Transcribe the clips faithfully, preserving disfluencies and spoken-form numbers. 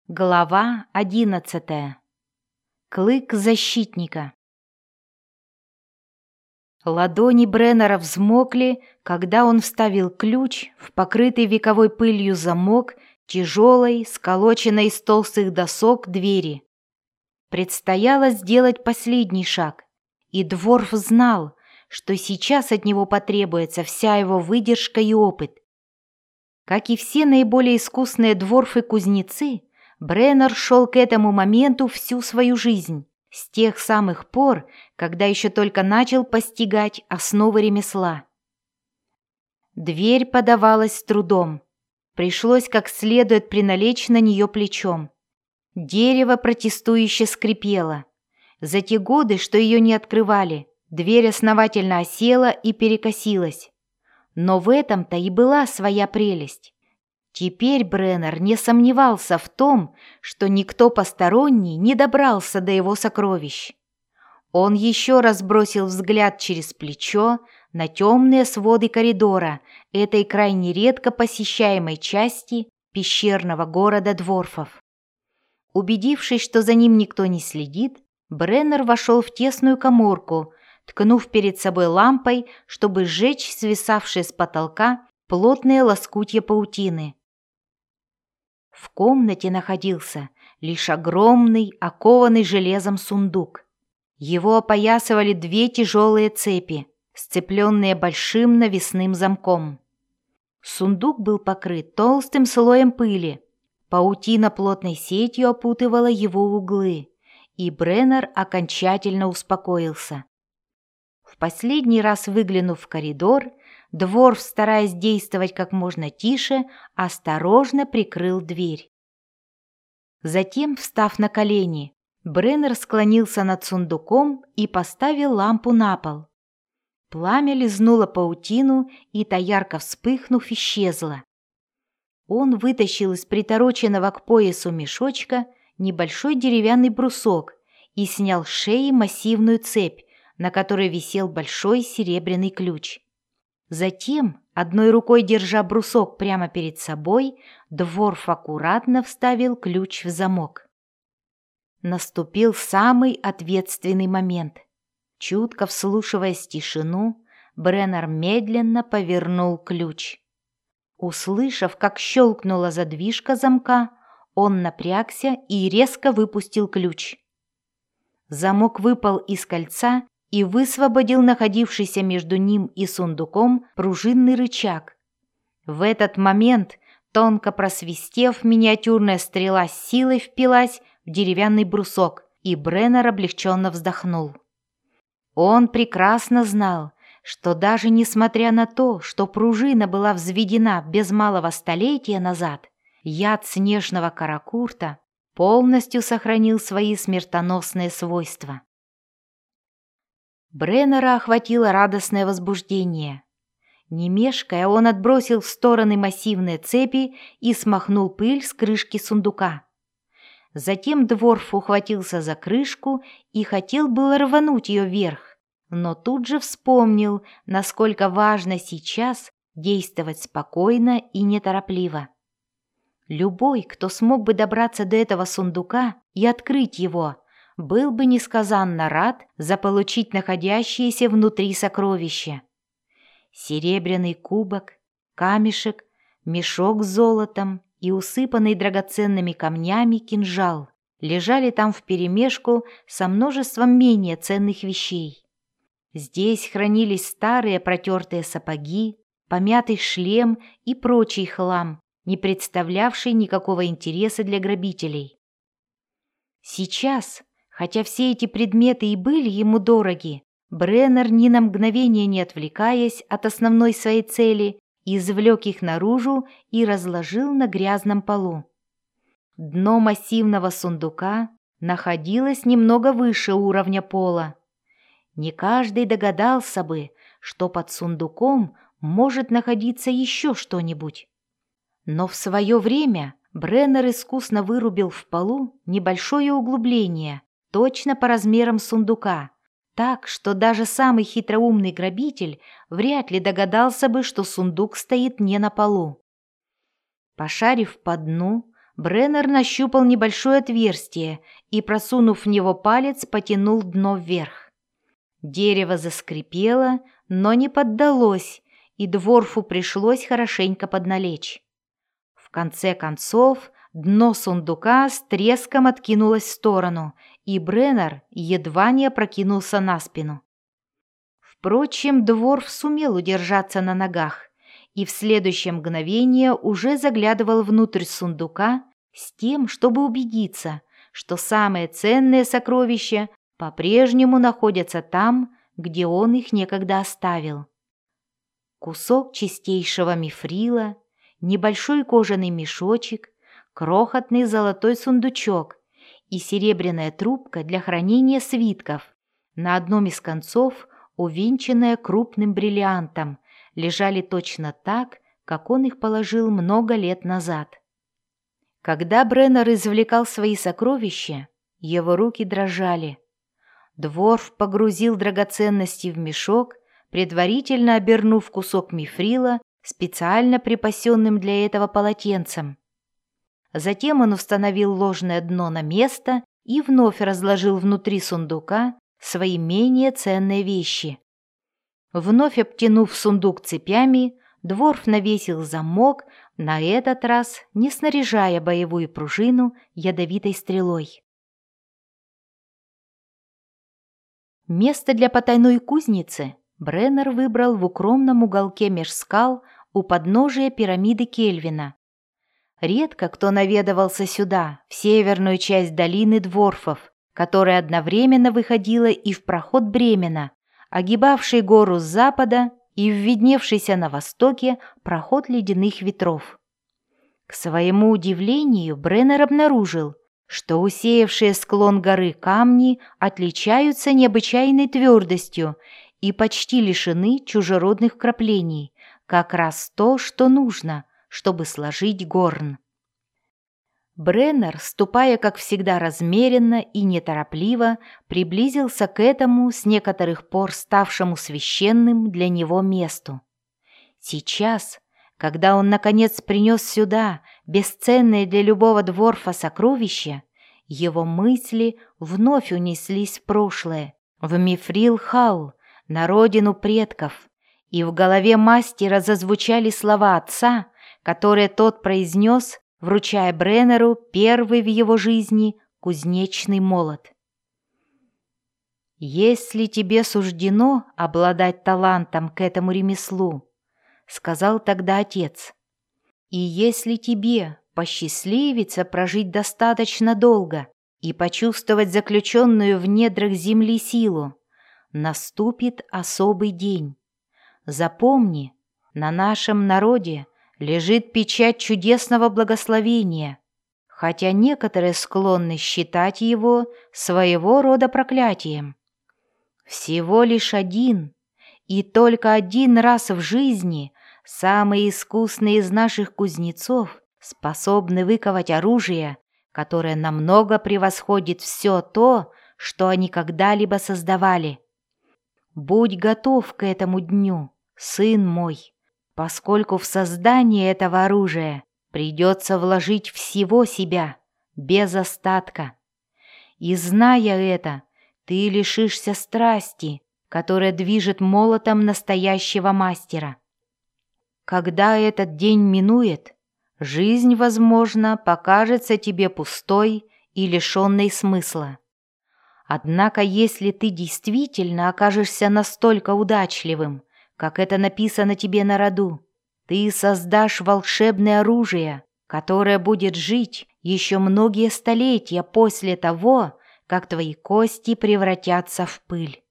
Глава одиннадцатая. Клык защитника. Ладони Бреннера взмокли, когда он вставил ключ в покрытый вековой пылью замок тяжелой, сколоченной из толстых досок двери. Предстояло сделать последний шаг, и Дворф знал, что сейчас от него потребуется вся его выдержка и опыт. Как и все наиболее искусные дворфы-кузнецы, Бреннер шел к этому моменту всю свою жизнь, с тех самых пор, когда еще только начал постигать основы ремесла. Дверь подавалась с трудом. Пришлось как следует приналечь на нее плечом. Дерево протестующе скрипело. За те годы, что ее не открывали, дверь основательно осела и перекосилась. Но в этом-то и была своя прелесть. Теперь Бреннер не сомневался в том, что никто посторонний не добрался до его сокровищ. Он еще раз бросил взгляд через плечо на темные своды коридора этой крайне редко посещаемой части пещерного города Дворфов. Убедившись, что за ним никто не следит, Бреннер вошел в тесную каморку, ткнув перед собой лампой, чтобы сжечь свисавшие с потолка плотные лоскутья паутины. В комнате находился лишь огромный, окованный железом сундук. Его опоясывали две тяжелые цепи, сцепленные большим навесным замком. Сундук был покрыт толстым слоем пыли. Паутина плотной сетью опутывала его углы, и Бреннер окончательно успокоился. В последний раз выглянув в коридор, Дворф, стараясь действовать как можно тише, осторожно прикрыл дверь. Затем, встав на колени, Бреннер склонился над сундуком и поставил лампу на пол. Пламя лизнуло паутину, и та, ярко вспыхнув, исчезла. Он вытащил из притороченного к поясу мешочка небольшой деревянный брусок и снял с шеи массивную цепь, на которой висел большой серебряный ключ. Затем, одной рукой держа брусок прямо перед собой, Дворф аккуратно вставил ключ в замок. Наступил самый ответственный момент. Чутко вслушиваясь в тишину, Бреннер медленно повернул ключ. Услышав, как щелкнула задвижка замка, он напрягся и резко выпустил ключ. Замок выпал из кольца и высвободил находившийся между ним и сундуком пружинный рычаг. В этот момент, тонко просвистев, миниатюрная стрела с силой впилась в деревянный брусок, и Бреннер облегченно вздохнул. Он прекрасно знал, что даже несмотря на то, что пружина была взведена без малого столетия назад, яд снежного каракурта полностью сохранил свои смертоносные свойства. Бреннера охватило радостное возбуждение. Не мешкая, он отбросил в стороны массивные цепи и смахнул пыль с крышки сундука. Затем Дворф ухватился за крышку и хотел было рвануть ее вверх, но тут же вспомнил, насколько важно сейчас действовать спокойно и неторопливо. Любой, кто смог бы добраться до этого сундука и открыть его, был бы несказанно рад заполучить находящиеся внутри сокровища. Серебряный кубок, камешек, мешок с золотом и усыпанный драгоценными камнями кинжал лежали там вперемешку со множеством менее ценных вещей. Здесь хранились старые протертые сапоги, помятый шлем и прочий хлам, не представлявший никакого интереса для грабителей. Сейчас, хотя все эти предметы и были ему дороги, Бреннер, ни на мгновение не отвлекаясь от основной своей цели, извлек их наружу и разложил на грязном полу. Дно массивного сундука находилось немного выше уровня пола. Не каждый догадался бы, что под сундуком может находиться еще что-нибудь. Но в свое время Бреннер искусно вырубил в полу небольшое углубление, точно по размерам сундука, так, что даже самый хитроумный грабитель вряд ли догадался бы, что сундук стоит не на полу. Пошарив по дну, Бреннер нащупал небольшое отверстие и, просунув в него палец, потянул дно вверх. Дерево заскрипело, но не поддалось, и дворфу пришлось хорошенько подналечь. В конце концов, дно сундука с треском откинулось в сторону, и Бреннер едва не опрокинулся на спину. Впрочем, дворф сумел удержаться на ногах, и в следующее мгновение уже заглядывал внутрь сундука с тем, чтобы убедиться, что самые ценные сокровища по-прежнему находятся там, где он их некогда оставил. Кусок чистейшего мифрила, небольшой кожаный мешочек, крохотный золотой сундучок и серебряная трубка для хранения свитков, на одном из концов увенчанная крупным бриллиантом, лежали точно так, как он их положил много лет назад. Когда Бреннер извлекал свои сокровища, его руки дрожали. Дворф погрузил драгоценности в мешок, предварительно обернув кусок мифрила специально припасенным для этого полотенцем. Затем он установил ложное дно на место и вновь разложил внутри сундука свои менее ценные вещи. Вновь обтянув сундук цепями, дворф навесил замок, на этот раз не снаряжая боевую пружину ядовитой стрелой. Место для потайной кузницы Бреннер выбрал в укромном уголке меж скал у подножия пирамиды Кельвина. Редко кто наведывался сюда, в северную часть долины дворфов, которая одновременно выходила и в проход Бремена, огибавший гору с запада, и в видневшийся на востоке проход ледяных ветров. К своему удивлению, Бреннер обнаружил, что усеявшие склон горы камни отличаются необычайной твердостью и почти лишены чужеродных вкраплений, как раз то, что нужно, чтобы сложить горн. Бреннер, ступая, как всегда, размеренно и неторопливо, приблизился к этому с некоторых пор ставшему священным для него месту. Сейчас, когда он, наконец, принес сюда бесценное для любого дворфа сокровище, его мысли вновь унеслись в прошлое, в Мифрил-Халл, на родину предков, и в голове мастера зазвучали слова отца, которые тот произнес, вручая Бреннеру первый в его жизни кузнечный молот. «Если тебе суждено обладать талантом к этому ремеслу, — сказал тогда отец, — и если тебе посчастливится прожить достаточно долго и почувствовать заключенную в недрах земли силу, наступит особый день. Запомни, на нашем народе лежит печать чудесного благословения, хотя некоторые склонны считать его своего рода проклятием. Всего лишь один, и только один раз в жизни самые искусные из наших кузнецов способны выковать оружие, которое намного превосходит все то, что они когда-либо создавали. Будь готов к этому дню, сын мой, поскольку в создание этого оружия придется вложить всего себя, без остатка. И, зная это, ты лишишься страсти, которая движет молотом настоящего мастера. Когда этот день минует, жизнь, возможно, покажется тебе пустой и лишенной смысла. Однако, если ты действительно окажешься настолько удачливым, как это написано тебе на роду, ты создашь волшебное оружие, которое будет жить еще многие столетия после того, как твои кости превратятся в пыль.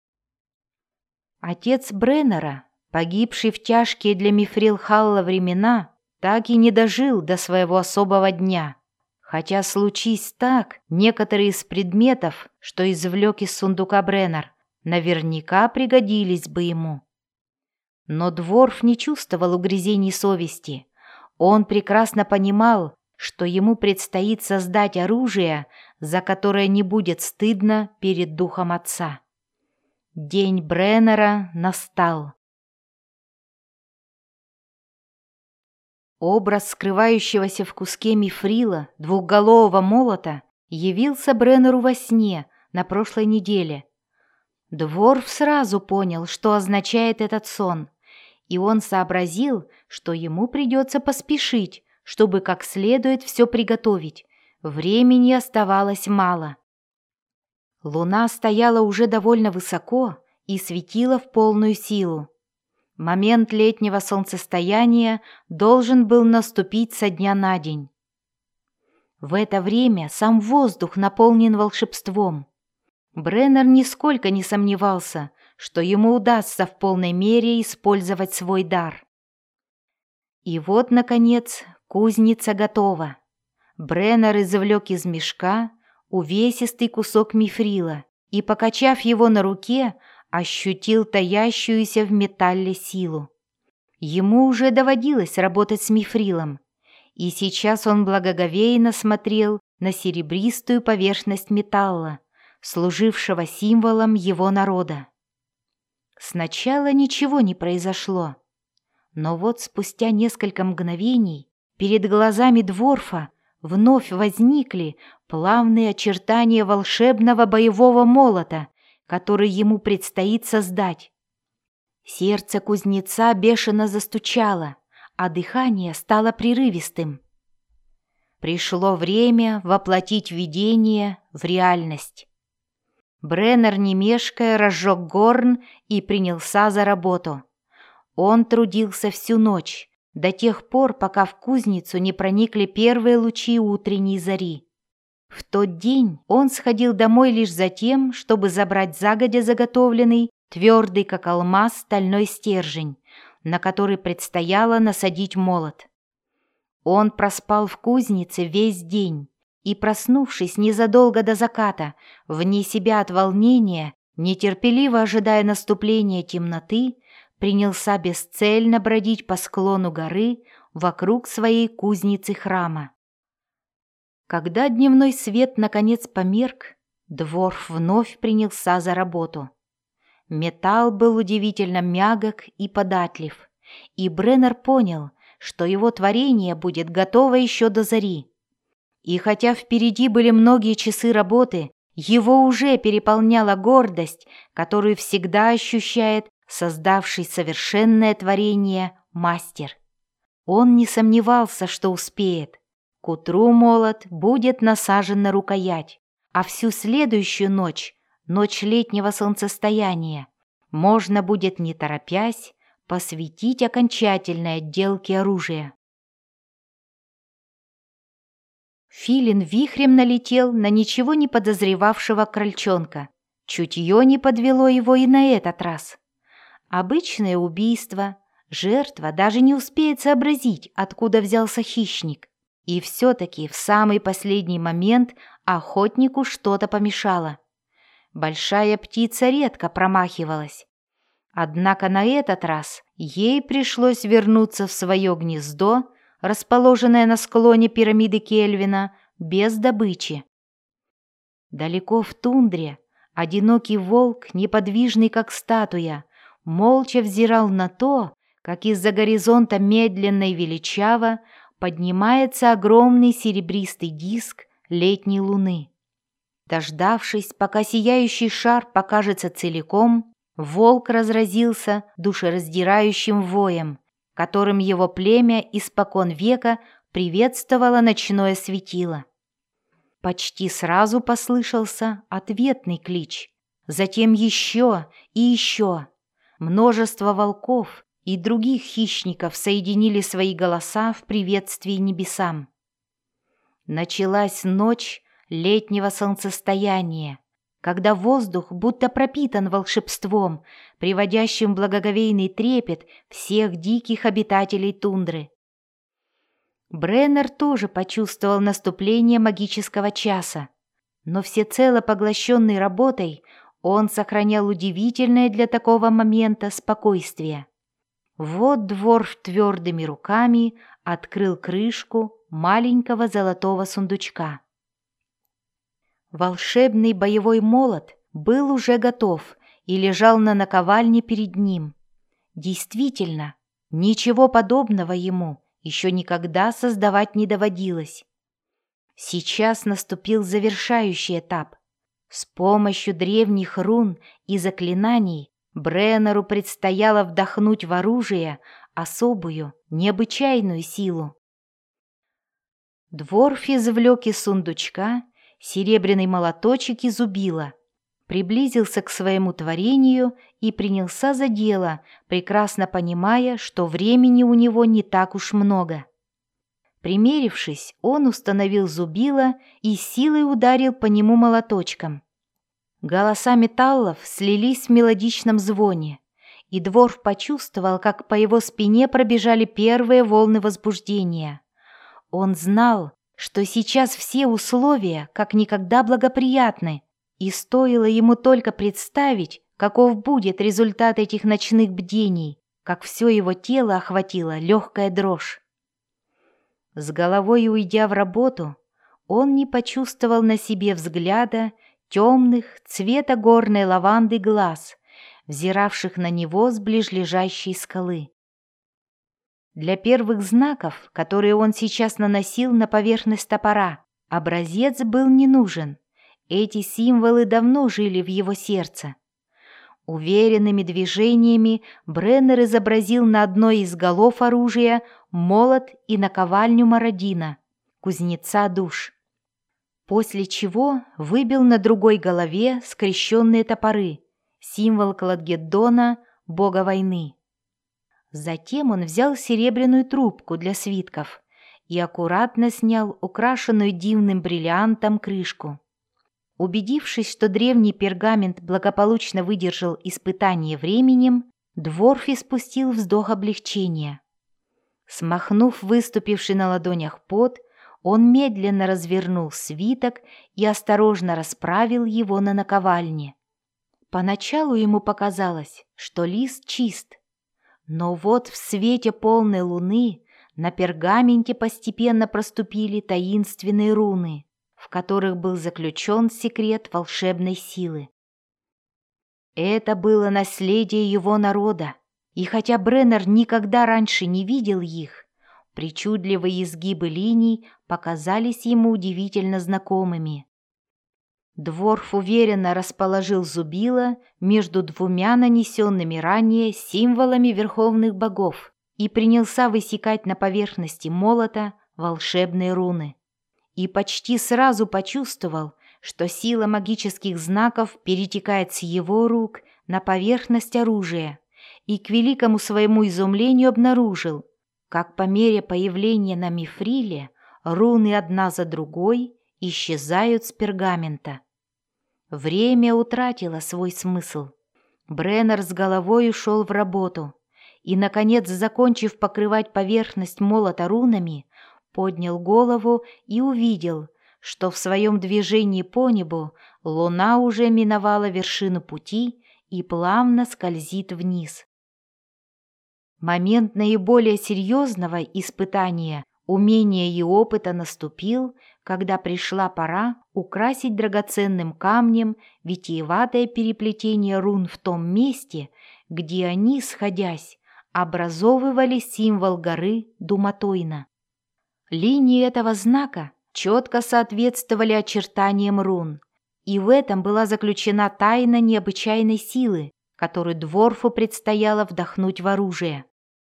Отец Бреннера, погибший в тяжкие для Мифрил-Халла времена, так и не дожил до своего особого дня, хотя, случись так, некоторые из предметов, что извлек из сундука Бреннер, наверняка пригодились бы ему. Но дворф не чувствовал угрызений совести. Он прекрасно понимал, что ему предстоит создать оружие, за которое не будет стыдно перед духом отца. День Бреннера настал. Образ скрывающегося в куске мифрила двухголового молота явился Бреннеру во сне на прошлой неделе. Дворф сразу понял, что означает этот сон, и он сообразил, что ему придется поспешить, чтобы как следует все приготовить. Времени оставалось мало. Луна стояла уже довольно высоко и светила в полную силу. Момент летнего солнцестояния должен был наступить со дня на день. В это время сам воздух наполнен волшебством. Бреннер нисколько не сомневался, что ему удастся в полной мере использовать свой дар. И вот, наконец, кузница готова. Бреннер извлек из мешка увесистый кусок мифрила и, покачав его на руке, ощутил таящуюся в металле силу. Ему уже доводилось работать с мифрилом, и сейчас он благоговейно смотрел на серебристую поверхность металла, служившего символом его народа. Сначала ничего не произошло, но вот спустя несколько мгновений перед глазами Дворфа вновь возникли плавные очертания волшебного боевого молота, который ему предстоит создать. Сердце кузнеца бешено застучало, а дыхание стало прерывистым. Пришло время воплотить видение в реальность. Бреннер, не мешкая, разжег горн и принялся за работу. Он трудился всю ночь, до тех пор, пока в кузницу не проникли первые лучи утренней зари. В тот день он сходил домой лишь за тем, чтобы забрать загодя заготовленный, твердый как алмаз, стальной стержень, на который предстояло насадить молот. Он проспал в кузнице весь день и, проснувшись незадолго до заката, вне себя от волнения, нетерпеливо ожидая наступления темноты, принялся бесцельно бродить по склону горы вокруг своей кузницы-храма. Когда дневной свет наконец померк, Дворф вновь принялся за работу. Металл был удивительно мягок и податлив, и Бреннер понял, что его творение будет готово еще до зари. И хотя впереди были многие часы работы, его уже переполняла гордость, которую всегда ощущает создавший совершенное творение мастер. Он не сомневался, что успеет. К утру молот будет насажен на рукоять, а всю следующую ночь, ночь летнего солнцестояния, можно будет, не торопясь, посвятить окончательной отделке оружия. Филин вихрем налетел на ничего не подозревавшего крольчонка. Чутье не подвело его и на этот раз. Обычное убийство, жертва даже не успеет сообразить, откуда взялся хищник. И все-таки в самый последний момент охотнику что-то помешало. Большая птица редко промахивалась. Однако на этот раз ей пришлось вернуться в свое гнездо, расположенное на склоне пирамиды Кельвина, без добычи. Далеко в тундре одинокий волк, неподвижный как статуя, молча взирал на то, как из-за горизонта медленно и величаво поднимается огромный серебристый диск летней луны. Дождавшись, пока сияющий шар покажется целиком, волк разразился душераздирающим воем, которым его племя испокон века приветствовало ночное светило. Почти сразу послышался ответный клич, затем еще и еще. Множество волков и других хищников соединили свои голоса в приветствии небесам. Началась ночь летнего солнцестояния, когда воздух будто пропитан волшебством, приводящим в благоговейный трепет всех диких обитателей тундры. Бреннер тоже почувствовал наступление магического часа, но всецело поглощенный работой он сохранял удивительное для такого момента спокойствие. Вот Дворф твердыми руками открыл крышку маленького золотого сундучка. Волшебный боевой молот был уже готов и лежал на наковальне перед ним. Действительно, ничего подобного ему еще никогда создавать не доводилось. Сейчас наступил завершающий этап. С помощью древних рун и заклинаний Бреннеру предстояло вдохнуть в оружие особую, необычайную силу. Дворф извлек из сундучка серебряный молоточек и зубило, приблизился к своему творению и принялся за дело, прекрасно понимая, что времени у него не так уж много. Примерившись, он установил зубило и силой ударил по нему молоточком. Голоса металлов слились в мелодичном звоне, и Дворф почувствовал, как по его спине пробежали первые волны возбуждения. Он знал, что сейчас все условия как никогда благоприятны, и стоило ему только представить, каков будет результат этих ночных бдений, как все его тело охватила легкая дрожь. С головой уйдя в работу, он не почувствовал на себе взгляда темных цвета горной лаванды глаз, взиравших на него с ближлежащей скалы. Для первых знаков, которые он сейчас наносил на поверхность топора, образец был не нужен. Эти символы давно жили в его сердце. Уверенными движениями Бреннер изобразил на одной из голов оружия молот и наковальню Марадина, кузнеца душ. После чего выбил на другой голове скрещенные топоры, символ Кладгеддона, бога войны. Затем он взял серебряную трубку для свитков и аккуратно снял украшенную дивным бриллиантом крышку. Убедившись, что древний пергамент благополучно выдержал испытание временем, Дворф испустил вздох облегчения. Смахнув выступивший на ладонях пот, он медленно развернул свиток и осторожно расправил его на наковальне. Поначалу ему показалось, что лист чист, но вот в свете полной луны на пергаменте постепенно проступили таинственные руны, в которых был заключен секрет волшебной силы. Это было наследие его народа, и хотя Бреннер никогда раньше не видел их, причудливые изгибы линий показались ему удивительно знакомыми. Дворф уверенно расположил зубило между двумя нанесенными ранее символами верховных богов и принялся высекать на поверхности молота волшебные руны. И почти сразу почувствовал, что сила магических знаков перетекает с его рук на поверхность оружия, и к великому своему изумлению обнаружил, как по мере появления на мифриле руны одна за другой исчезают с пергамента. Время утратило свой смысл. Бреннер с головой ушел в работу и, наконец, закончив покрывать поверхность молота рунами, поднял голову и увидел, что в своем движении по небу луна уже миновала вершину пути и плавно скользит вниз. Момент наиболее серьезного испытания умения и опыта наступил, когда пришла пора украсить драгоценным камнем витиеватое переплетение рун в том месте, где они, сходясь, образовывали символ горы Думатойна. Линии этого знака четко соответствовали очертаниям рун, и в этом была заключена тайна необычайной силы, которую Дворфу предстояло вдохнуть в оружие.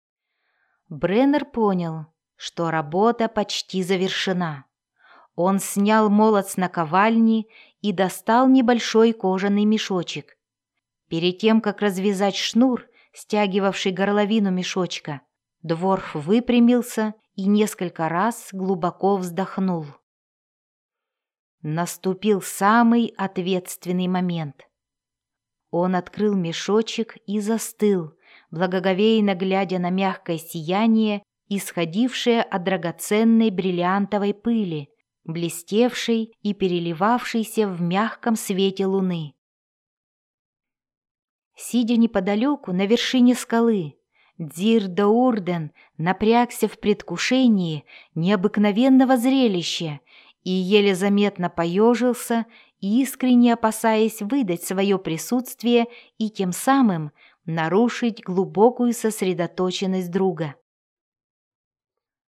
Бреннер понял, что работа почти завершена. Он снял молот с наковальни и достал небольшой кожаный мешочек. Перед тем, как развязать шнур, стягивавший горловину мешочка, Дворф выпрямился и несколько раз глубоко вздохнул. Наступил самый ответственный момент. Он открыл мешочек и застыл, благоговейно глядя на мягкое сияние, исходившее от драгоценной бриллиантовой пыли, блестевшей и переливавшейся в мягком свете луны. Сидя неподалеку на вершине скалы, Дир-Даурден напрягся в предвкушении необыкновенного зрелища и еле заметно поежился, искренне опасаясь выдать свое присутствие и тем самым нарушить глубокую сосредоточенность друга.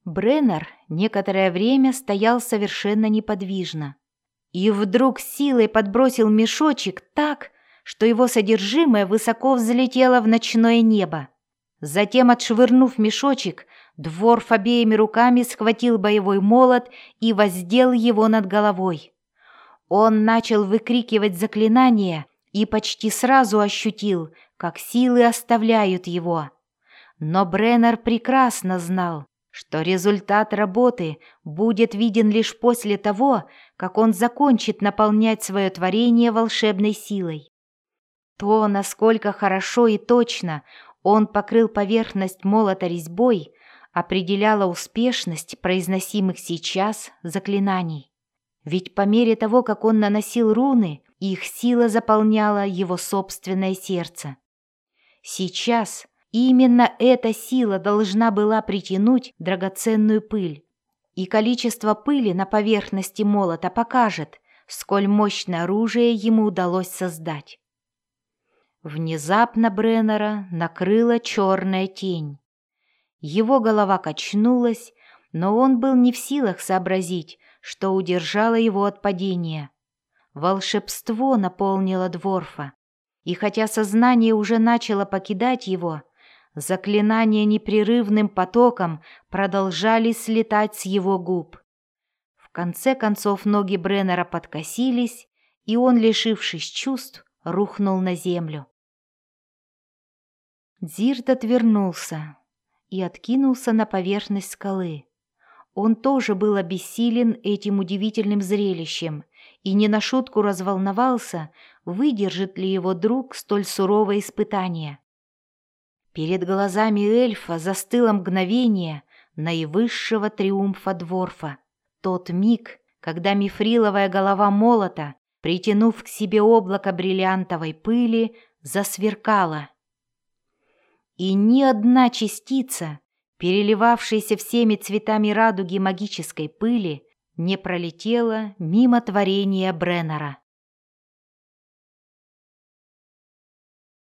Бреннер некоторое время стоял совершенно неподвижно и вдруг силой подбросил мешочек так, что его содержимое высоко взлетело в ночное небо. Затем, отшвырнув мешочек, Дворф обеими руками схватил боевой молот и воздел его над головой. Он начал выкрикивать заклинания и почти сразу ощутил, как силы оставляют его. Но Бреннер прекрасно знал, что результат работы будет виден лишь после того, как он закончит наполнять свое творение волшебной силой. То, насколько хорошо и точно он покрыл поверхность молота резьбой, определяло успешность произносимых сейчас заклинаний. Ведь по мере того, как он наносил руны, их сила заполняла его собственное сердце. Сейчас именно эта сила должна была притянуть драгоценную пыль, и количество пыли на поверхности молота покажет, сколь мощное оружие ему удалось создать. Внезапно Бреннера накрыла черная тень. Его голова качнулась, но он был не в силах сообразить, что удержало его от падения. Волшебство наполнило Дворфа, и хотя сознание уже начало покидать его, заклинания непрерывным потоком продолжали слетать с его губ. В конце концов ноги Бреннера подкосились, и он, лишившись чувств, рухнул на землю. Дзирт отвернулся и откинулся на поверхность скалы. Он тоже был обессилен этим удивительным зрелищем и не на шутку разволновался, выдержит ли его друг столь суровое испытание. Перед глазами эльфа застыло мгновение наивысшего триумфа Дворфа. Тот миг, когда мифриловая голова молота, притянув к себе облако бриллиантовой пыли, засверкала. И ни одна частица, переливавшаяся всеми цветами радуги магической пыли, не пролетела мимо творения Бреннера.